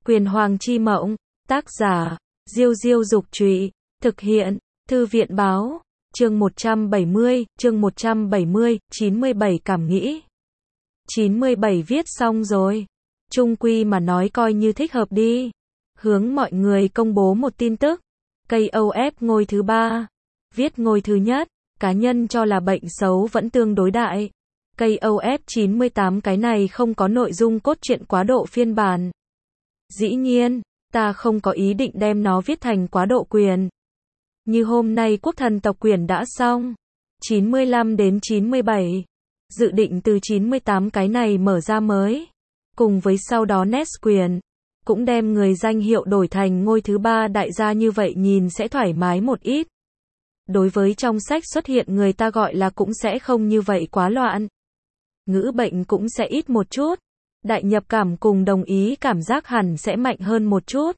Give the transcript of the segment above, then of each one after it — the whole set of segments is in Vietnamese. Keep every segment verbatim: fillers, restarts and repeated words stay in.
Quyền Hoàng Chi Mộng, tác giả, Diêu Diêu Dục Trụy, thực hiện, Thư viện Báo, chương một trăm bảy mươi, chương một trăm bảy mươi, chín mươi bảy cảm nghĩ. chín mươi bảy viết xong rồi. Chung quy mà nói coi như thích hợp đi. Hướng mọi người công bố một tin tức. ca o ép ngôi thứ ba. Viết ngôi thứ nhất, cá nhân cho là bệnh xấu vẫn tương đối đại. ca o ép chín mươi tám cái này không có nội dung cốt truyện quá độ phiên bản. Dĩ nhiên, ta không có ý định đem nó viết thành quá độ quyền. Như hôm nay quốc thần tộc quyền đã xong. chín mươi lăm đến chín mươi bảy. Dự định từ chín mươi tám cái này mở ra mới. Cùng với sau đó Nest quyền. Cũng đem người danh hiệu đổi thành ngôi thứ ba đại gia, như vậy nhìn sẽ thoải mái một ít. Đối với trong sách xuất hiện người ta gọi là cũng sẽ không như vậy quá loạn. Ngữ bệnh cũng sẽ ít một chút. Đại nhập cảm cùng đồng ý cảm giác hẳn sẽ mạnh hơn một chút.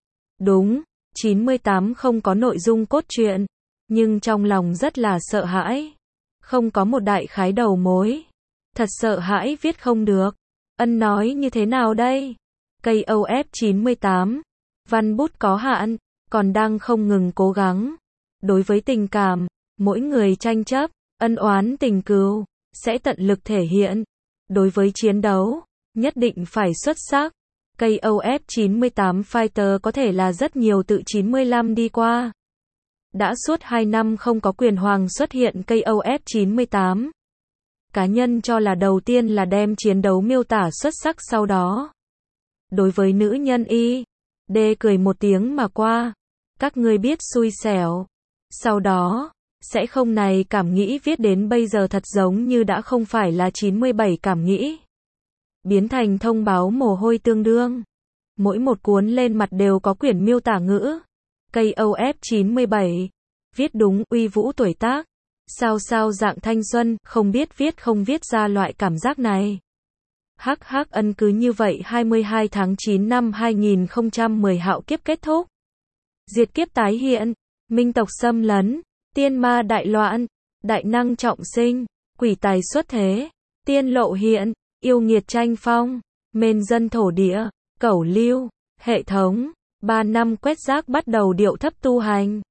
Đúng, chín mươi tám không có nội dung cốt truyện, nhưng trong lòng rất là sợ hãi. Không có một đại khái đầu mối. Thật sợ hãi viết không được. Ân nói như thế nào đây? ca o ép chín mươi tám. Văn bút có hạn, còn đang không ngừng cố gắng. Đối với tình cảm, mỗi người tranh chấp, ân oán tình cừu, sẽ tận lực thể hiện. Đối với chiến đấu, nhất định phải xuất sắc. ca o ép chín mươi tám Fighter có thể là rất nhiều tự chín mươi lăm đi qua. Đã suốt hai năm không có quyền hoàng xuất hiện ca o ép chín mươi tám. Cá nhân cho là đầu tiên là đem chiến đấu miêu tả xuất sắc, sau đó. Đối với nữ nhân y, đê cười một tiếng mà qua. Các ngươi biết xui xẻo. Sau đó, sẽ không này cảm nghĩ viết đến bây giờ thật giống như đã không phải là chín mươi bảy cảm nghĩ. Biến thành thông báo mồ hôi tương đương. Mỗi một cuốn lên mặt đều có quyển miêu tả ngữ. ca o ép chín mươi bảy. Viết đúng, uy vũ tuổi tác. Sao sao dạng thanh xuân, không biết viết không viết ra loại cảm giác này. Hắc hắc ân cứ như vậy hai mươi hai tháng chín năm hai nghìn không trăm mười hạo kiếp kết thúc. Diệt kiếp tái hiện, minh tộc xâm lấn, tiên ma đại loạn, đại năng trọng sinh, quỷ tài xuất thế, tiên lộ hiện, yêu nghiệt tranh phong, mên dân thổ địa, cẩu lưu, hệ thống, ba năm quét rác bắt đầu điệu thấp tu hành.